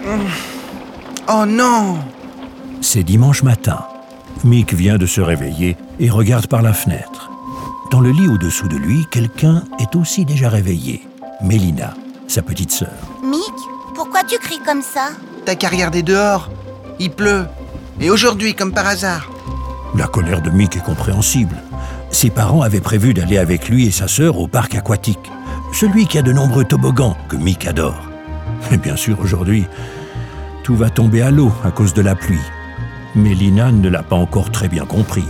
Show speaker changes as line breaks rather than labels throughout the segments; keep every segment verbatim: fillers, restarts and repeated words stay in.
Oh non!
C'est dimanche matin. Mick vient de se réveiller et regarde par la fenêtre. Dans le lit au-dessous de lui, quelqu'un est aussi déjà réveillé. Mélina, sa petite sœur.
Mick, pourquoi tu cries comme ça?
T'as qu'à regarder dehors. Il pleut. Et aujourd'hui, comme par hasard.
La colère de Mick est compréhensible. Ses parents avaient prévu d'aller avec lui et sa sœur au parc aquatique. Celui qui a de nombreux toboggans que Mick adore. Et bien sûr, aujourd'hui, tout va tomber à l'eau à cause de la pluie. Mélina ne l'a pas encore très bien compris.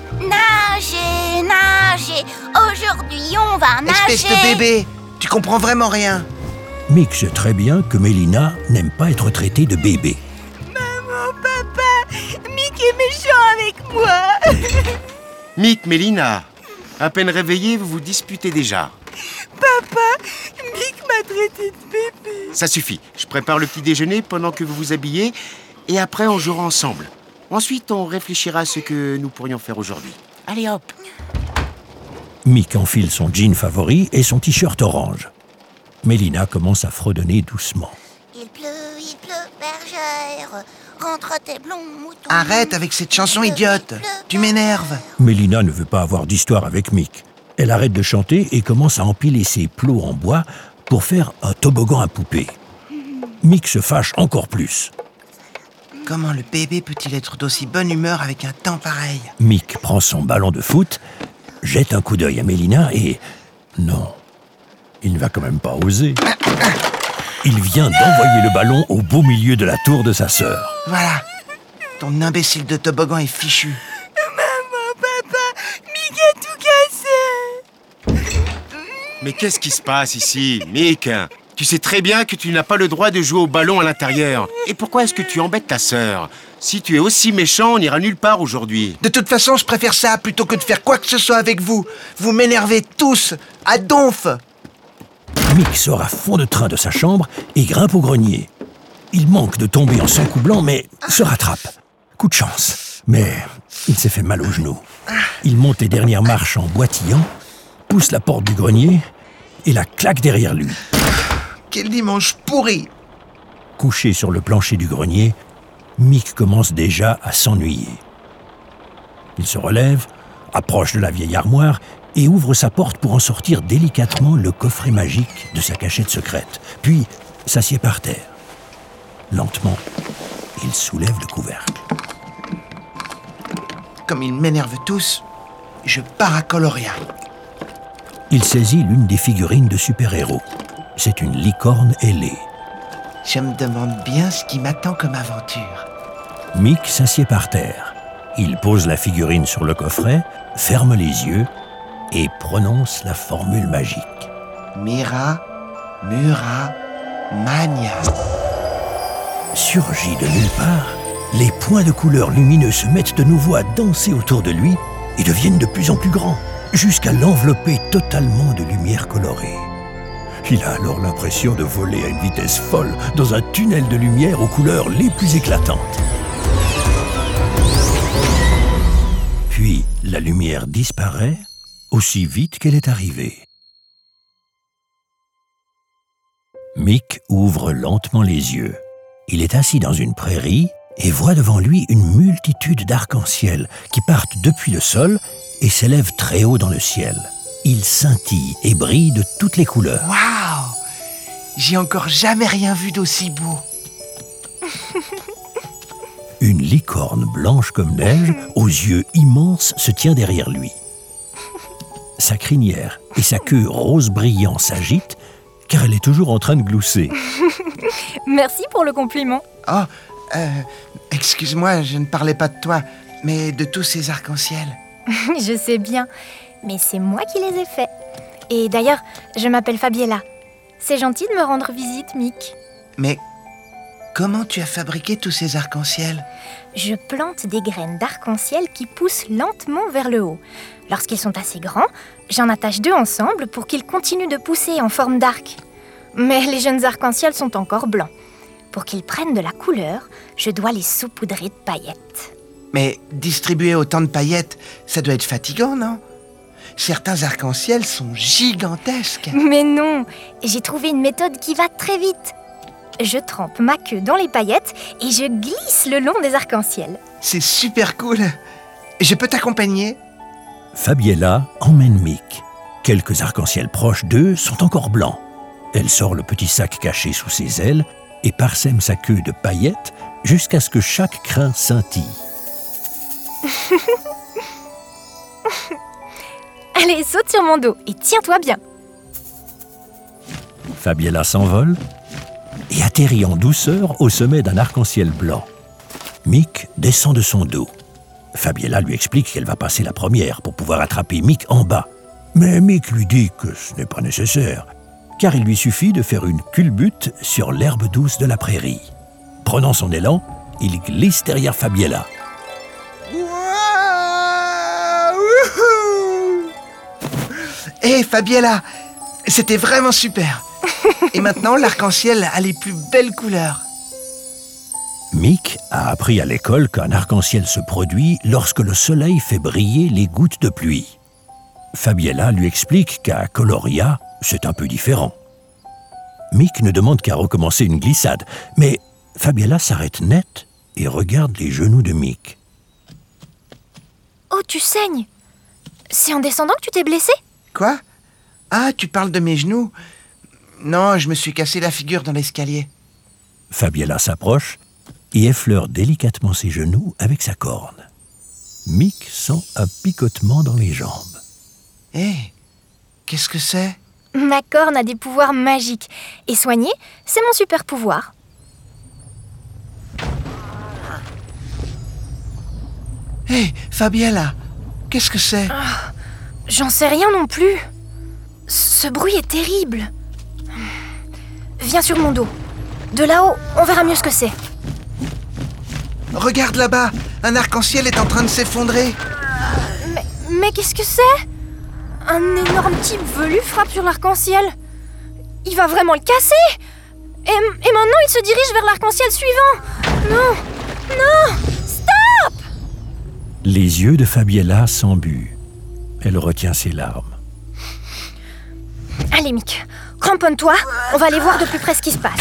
Nager, nager. Aujourd'hui, on va nager.
Espèce de bébé, tu comprends vraiment rien.
Mick sait très bien que Mélina n'aime pas être traitée de bébé.
Maman, papa, Mick est méchant avec moi.
Mick, Mélina, à peine réveillés, vous vous disputez déjà.
Papa, Mick m'a traité de bébé.
Ça suffit, je prépare le petit déjeuner pendant que vous vous habillez et après on jouera ensemble. Ensuite, on réfléchira à ce que nous pourrions faire aujourd'hui. Allez hop!
Mick enfile son jean favori et son t-shirt orange. Mélina commence à fredonner doucement.
Il pleut, il pleut, bergère. Rentre tes blonds moutons.
Arrête avec cette chanson idiote. Tu m'énerves.
Mélina ne veut pas avoir d'histoire avec Mick. Elle arrête de chanter et commence à empiler ses plots en bois pour faire un toboggan à poupée. Mick se fâche encore plus.
Comment le bébé peut-il être d'aussi bonne humeur avec un temps pareil?
Mick prend son ballon de foot, jette un coup d'œil à Mélina et... Non, il ne va quand même pas oser. Il vient d'envoyer le ballon au beau milieu de la tour de sa sœur.
Voilà, ton imbécile de toboggan est fichu.
Maman, papa, Mick a tout cassé.
Mais qu'est-ce qui se passe ici, Mick? Tu sais très bien que tu n'as pas le droit de jouer au ballon à l'intérieur. Et pourquoi est-ce que tu embêtes ta sœur? Si tu es aussi méchant, on n'ira nulle part aujourd'hui.
De toute façon, je préfère ça plutôt que de faire quoi que ce soit avec vous. Vous m'énervez tous, à donf.
Mick sort à fond de train de sa chambre et grimpe au grenier. Il manque de tomber en sang coup blanc, mais se rattrape. Coup de chance. Mais il s'est fait mal au genou. Il monte les dernières marches en boitillant, pousse la porte du grenier et la claque derrière lui.
Quel dimanche pourri!
Couché sur le plancher du grenier, Mick commence déjà à s'ennuyer. Il se relève, approche de la vieille armoire et ouvre sa porte pour en sortir délicatement le coffret magique de sa cachette secrète, puis s'assied par terre. Lentement, il soulève le couvercle.
Comme ils m'énervent tous, je pars à Coloria.
Il saisit l'une des figurines de super-héros. C'est une licorne ailée.
Je me demande bien ce qui m'attend comme aventure.
Mick s'assied par terre. Il pose la figurine sur le coffret, ferme les yeux et prononce la formule magique.
Mira, Mura, Mania.
Surgit de nulle part, les points de couleur lumineux se mettent de nouveau à danser autour de lui et deviennent de plus en plus grands, jusqu'à l'envelopper totalement de lumière colorée. Il a alors l'impression de voler à une vitesse folle dans un tunnel de lumière aux couleurs les plus éclatantes. Puis la lumière disparaît aussi vite qu'elle est arrivée. Mick ouvre lentement les yeux. Il est assis dans une prairie et voit devant lui une multitude d'arcs-en-ciel qui partent depuis le sol et s'élèvent très haut dans le ciel. Ils scintillent et brillent de toutes les couleurs.
Waouh! J'ai encore jamais rien vu d'aussi beau.
Une licorne blanche comme neige, aux yeux immenses, se tient derrière lui. Sa crinière et sa queue rose brillant s'agitent, car elle est toujours en train de glousser.
Merci pour le compliment.
Oh, euh, excuse-moi, je ne parlais pas de toi, mais de tous ces arcs-en-ciel.
Je sais bien, mais c'est moi qui les ai faits. Et d'ailleurs, je m'appelle Fabiella. C'est gentil de me rendre visite, Mick.
Mais comment tu as fabriqué tous ces arcs-en-ciel?
Je plante des graines d'arc-en-ciel qui poussent lentement vers le haut. Lorsqu'ils sont assez grands, j'en attache deux ensemble pour qu'ils continuent de pousser en forme d'arc. Mais les jeunes arcs-en-ciel sont encore blancs. Pour qu'ils prennent de la couleur, je dois les saupoudrer de paillettes.
Mais distribuer autant de paillettes, ça doit être fatigant, non? Certains arcs-en-ciel sont gigantesques.
Mais non, j'ai trouvé une méthode qui va très vite. je trempe ma queue dans les paillettes et je glisse le long des arcs-en-ciel.
C'est super cool. Je peux t'accompagner?
Fabiella emmène Mick. Quelques arcs-en-ciel proches d'eux sont encore blancs. Elle sort le petit sac caché sous ses ailes et parsème sa queue de paillettes jusqu'à ce que chaque crin scintille.
Allez, saute sur mon dos et tiens-toi bien.
Fabiella s'envole et atterrit en douceur au sommet d'un arc-en-ciel blanc. Mick descend de son dos. Fabiella lui explique qu'elle va passer la première pour pouvoir attraper Mick en bas. Mais Mick lui dit que ce n'est pas nécessaire, car il lui suffit de faire une culbute sur l'herbe douce de la prairie. Prenant son élan, il glisse derrière Fabiella.
Hé, hey, Fabiella, c'était vraiment super. Et maintenant, l'arc-en-ciel a les plus belles couleurs.
Mick a appris à l'école qu'un arc-en-ciel se produit lorsque le soleil fait briller les gouttes de pluie. Fabiella lui explique qu'à Coloria, c'est un peu différent. Mick ne demande qu'à recommencer une glissade, mais Fabiella s'arrête net et regarde les genoux de Mick.
Oh, tu saignes. C'est en descendant que tu t'es blessé?
Quoi? Ah, tu parles de mes genoux? Non, je me suis cassé la figure dans l'escalier.
Fabiella s'approche et effleure délicatement ses genoux avec sa corne. Mick sent un picotement dans les jambes.
Hé, hey, qu'est-ce que c'est?
Ma corne a des pouvoirs magiques. Et soigner, c'est mon super pouvoir.
Hé, hey, Fabiella, qu'est-ce que c'est?
Oh, j'en sais rien non plus. Ce bruit est terrible. Viens sur mon dos. De là-haut, on verra mieux ce que c'est.
Regarde là-bas, un arc-en-ciel est en train de s'effondrer.
Mais, mais qu'est-ce que c'est? Un énorme type velu frappe sur l'arc-en-ciel. Il va vraiment le casser. Et, et maintenant, il se dirige vers l'arc-en-ciel suivant. Non, non, stop!
Les yeux de Fabiella s'embuent. Elle retient ses larmes.
Allez, Mick, cramponne-toi. On va aller voir de plus près ce qui se passe.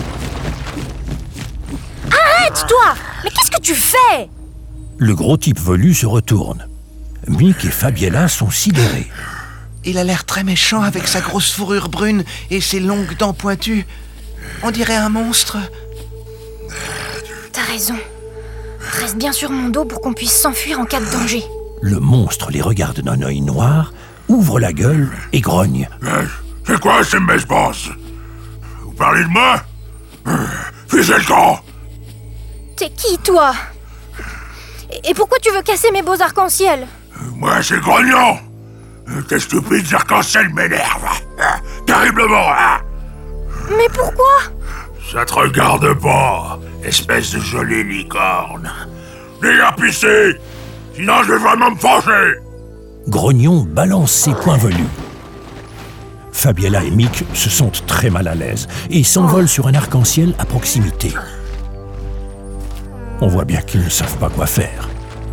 Arrête, toi! Mais qu'est-ce que tu fais?
Le gros type velu se retourne. Mick et Fabiella sont sidérés.
Il a l'air très méchant avec sa grosse fourrure brune et ses longues dents pointues. On dirait un monstre.
T'as raison. Reste bien sur mon dos pour qu'on puisse s'enfuir en cas de danger.
Le monstre les regarde d'un œil noir, ouvre la gueule et grogne.
C'est quoi ces mesbosses? Vous parlez de moi? Fusez le camp!
T'es qui, toi? Et pourquoi tu veux casser mes beaux arcs-en-ciel?
Moi, c'est Grognon. Tes stupides arcs-en-ciel m'énervent. Terriblement, hein?
Mais pourquoi?
Ça te regarde pas, espèce de jolie licorne. Dégapissez! Sinon, je vais vraiment me fâcher!
Grognon balance ses poings velus. Fabiella et Mick se sentent très mal à l'aise et s'envolent sur un arc-en-ciel à proximité. On voit bien qu'ils ne savent pas quoi faire.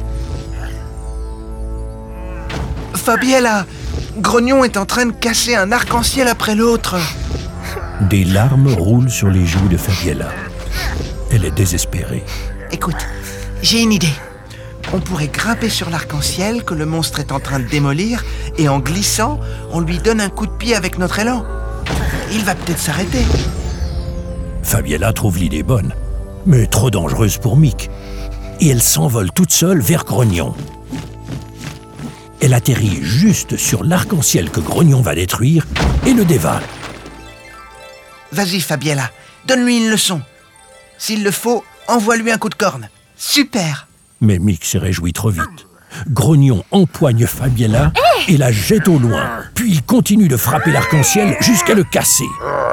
Fabiella, Grognon est en train de casser un arc-en-ciel après l'autre.
Des larmes roulent sur les joues de Fabiella. Elle est désespérée.
Écoute, j'ai une idée. On pourrait grimper sur l'arc-en-ciel que le monstre est en train de démolir et en glissant, on lui donne un coup de pied avec notre élan. Il va peut-être s'arrêter.
Fabiella trouve l'idée bonne, mais trop dangereuse pour Mick. Et elle s'envole toute seule vers Grognon. Elle atterrit juste sur l'arc-en-ciel que Grognon va détruire et le dévale.
Vas-y, Fabiella, donne-lui une leçon. S'il le faut, envoie-lui un coup de corne. Super!
Mais Mick se réjouit trop vite. Grognon empoigne Fabiella et la jette au loin. Puis il continue de frapper l'arc-en-ciel jusqu'à le casser.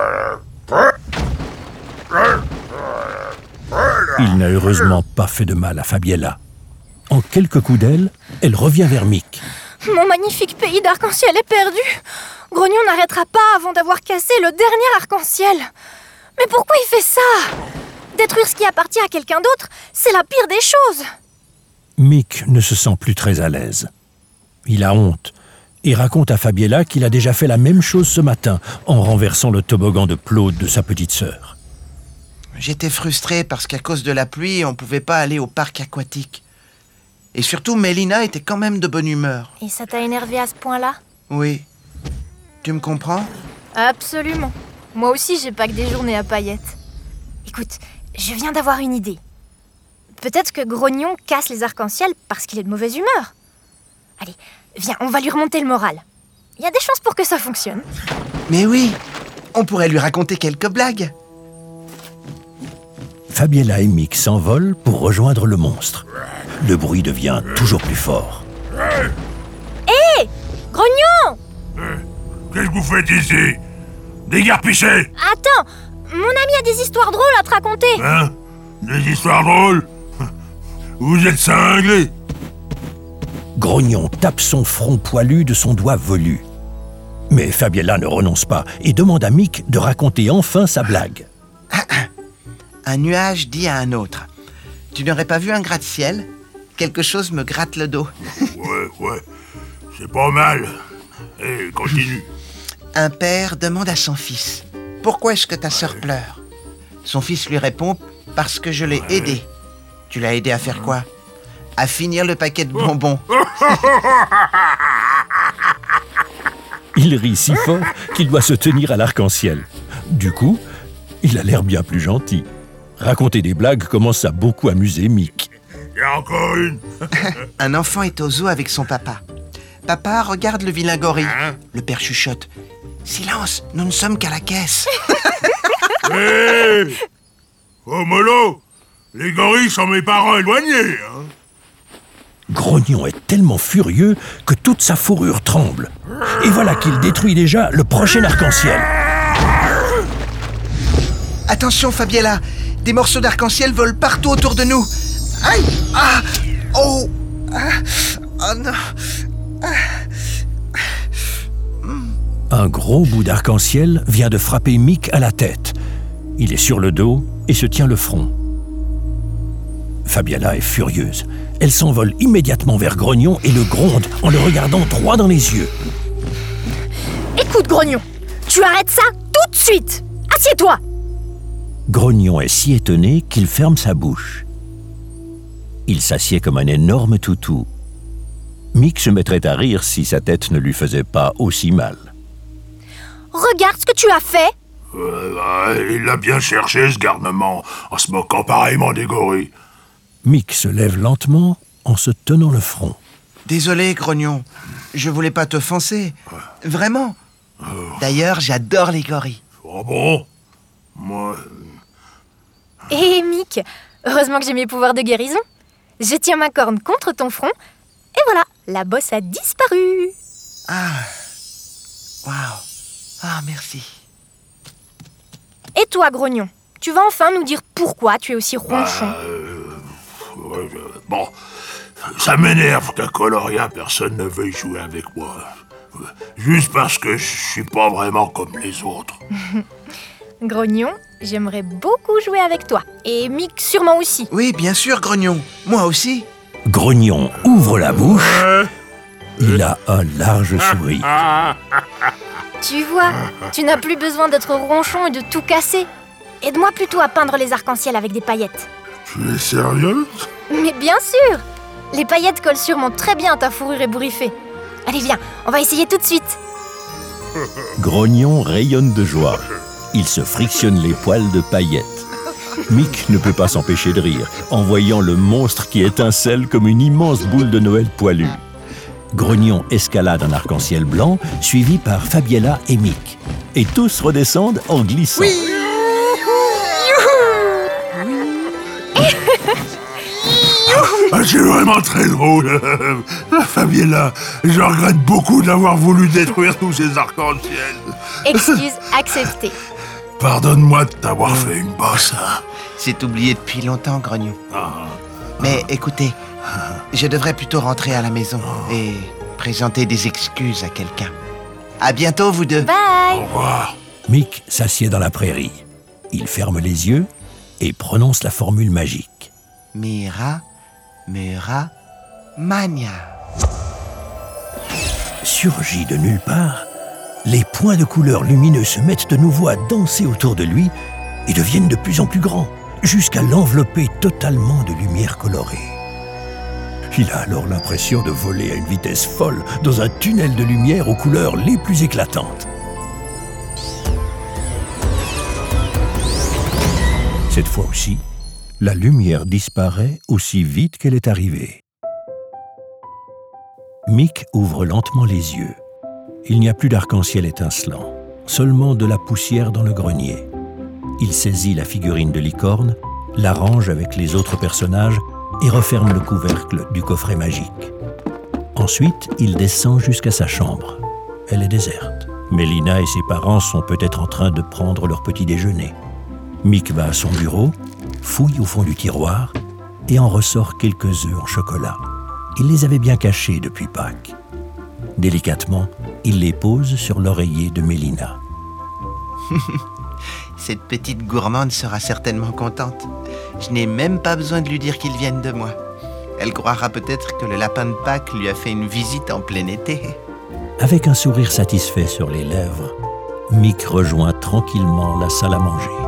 Il n'a heureusement pas fait de mal à Fabiella. En quelques coups d'aile, elle revient vers Mick.
Mon magnifique pays d'arc-en-ciel est perdu. Grognon n'arrêtera pas avant d'avoir cassé le dernier arc-en-ciel. Mais pourquoi il fait ça? Détruire ce qui appartient à quelqu'un d'autre, c'est la pire des choses.
Mick ne se sent plus très à l'aise. Il a honte et raconte à Fabiella qu'il a déjà fait la même chose ce matin en renversant le toboggan de Claude de sa petite sœur.
j'étais frustré parce qu'à cause de la pluie, on pouvait pas aller au parc aquatique. Et surtout, Mélina était quand même de bonne humeur.
Et ça t'a énervé à ce point-là?
Oui. Tu me comprends?
Absolument. Moi aussi, j'ai pas que des journées à paillettes. Écoute, je viens d'avoir une idée. Peut-être que Grognon casse les arcs-en-ciel parce qu'il est de mauvaise humeur. Allez, viens, on va lui remonter le moral. Il y a des chances pour que ça fonctionne.
Mais oui, on pourrait lui raconter quelques blagues.
Fabiella et Mick s'envolent pour rejoindre le monstre. Le bruit devient toujours plus fort.
Hé, Grognon!
Qu'est-ce que vous faites ici? Dégarpissez!
Attends, mon ami a des histoires drôles à te raconter.
Hein? Des histoires drôles? Vous êtes cinglés?
Grognon tape son front poilu de son doigt velu. Mais Fabiella ne renonce pas et demande à Mick de raconter enfin sa blague.
Un nuage dit à un autre. Tu n'aurais pas vu un gratte-ciel? Quelque chose me gratte le dos.
Ouais, ouais, c'est pas mal. Eh, continue.
Un père demande à son fils. Pourquoi est-ce que ta sœur pleure? Son fils lui répond. Parce que je l'ai aidé. Tu l'as aidé à faire quoi? À finir le paquet de bonbons.
Il rit si fort qu'il doit se tenir à l'arc-en-ciel. Du coup, il a l'air bien plus gentil. Raconter des blagues commence à beaucoup amuser Mick.
Il y a encore une.
Un enfant est au zoo avec son papa. Papa regarde le vilain gorille.
Hein?
Le père chuchote. Silence, nous ne sommes qu'à la caisse.
Hé! Oh, mollo! Les gorilles sont mes parents éloignés, hein?
Grognon est tellement furieux que toute sa fourrure tremble. Et voilà qu'il détruit déjà le prochain arc-en-ciel.
Attention, Fabiella. Des morceaux d'arc-en-ciel volent partout autour de nous. Aïe! Ah! Oh! Ah! Oh non!
Un gros bout d'arc-en-ciel vient de frapper Mick à la tête. Il est sur le dos et se tient le front. Fabiella est furieuse. Elle s'envole immédiatement vers Grognon et le gronde en le regardant droit dans les yeux.
Écoute, Grognon, tu arrêtes ça tout de suite. Assieds-toi.
Grognon est si étonné qu'il ferme sa bouche. Il s'assied comme un énorme toutou. Mick se mettrait à rire si sa tête ne lui faisait pas aussi mal.
Regarde ce que tu as fait.
Euh, il l'a bien cherché, ce garnement, en se moquant pareillement des gorilles.
Mick se lève lentement en se tenant le front.
Désolé, Grognon. Je voulais pas t'offenser. Vraiment. D'ailleurs, j'adore les gorilles.
Oh bon? Moi...
Hé, Mick, heureusement que j'ai mes pouvoirs de guérison. Je tiens ma corne contre ton front, et voilà, la bosse a disparu.
Ah. Waouh. Ah, merci.
Et toi, Grognon, tu vas enfin nous dire pourquoi tu es aussi ronchon.
Euh, ouais, euh, bon, ça m'énerve qu'à Coloria, personne ne veuille jouer avec moi. Juste parce que je suis pas vraiment comme les autres.
Grognon, j'aimerais beaucoup jouer avec toi. Et Mick sûrement aussi.
Oui, bien sûr, Grognon. Moi aussi.
Grognon ouvre la bouche. Il a un large sourire.
Tu vois, tu n'as plus besoin d'être ronchon et de tout casser. Aide-moi plutôt à peindre les arcs-en-ciel avec des paillettes.
Tu es sérieuse?
Mais bien sûr! Les paillettes collent sûrement très bien à ta fourrure ébouriffée. Allez, viens, on va essayer tout de suite.
Grognon rayonne de joie. Il se frictionne les poils de paillettes. Mick ne peut pas s'empêcher de rire en voyant le monstre qui étincelle comme une immense boule de Noël poilue. Grognon escalade un arc-en-ciel blanc, suivi par Fabiella et Mick. Et tous redescendent en glissant.
Oui.
Ah, c'est vraiment très drôle. Fabiella, je regrette beaucoup d'avoir voulu détruire tous ces arcs-en-ciel.
Excuse acceptée.
Pardonne-moi de t'avoir fait une bosse. Hein.
C'est oublié depuis longtemps, Grognon. Mais écoutez, je devrais plutôt rentrer à la maison et présenter des excuses à quelqu'un. À bientôt, vous deux.
Au
Bye.
revoir.
Mick s'assied dans la prairie. Il ferme les yeux et prononce la formule magique.
Mira, Mura, Mania.
Surgit de nulle part, les points de couleur lumineux se mettent de nouveau à danser autour de lui et deviennent de plus en plus grands, jusqu'à l'envelopper totalement de lumière colorée. Il a alors l'impression de voler à une vitesse folle dans un tunnel de lumière aux couleurs les plus éclatantes. Cette fois aussi, la lumière disparaît aussi vite qu'elle est arrivée. Mick ouvre lentement les yeux. Il n'y a plus d'arc-en-ciel étincelant, seulement de la poussière dans le grenier. Il saisit la figurine de licorne, la range avec les autres personnages et referme le couvercle du coffret magique. Ensuite, il descend jusqu'à sa chambre. Elle est déserte. Mélina et ses parents sont peut-être en train de prendre leur petit déjeuner. Mick va à son bureau, fouille au fond du tiroir et en ressort quelques œufs en chocolat. Il les avait bien cachés depuis Pâques. Délicatement, il les pose sur l'oreiller de Mélina.
Cette petite gourmande sera certainement contente. Je n'ai même pas besoin de lui dire qu'ils viennent de moi. Elle croira peut-être que le lapin de Pâques lui a fait une visite en plein été.
Avec un sourire satisfait sur les lèvres, Mick rejoint tranquillement la salle à manger.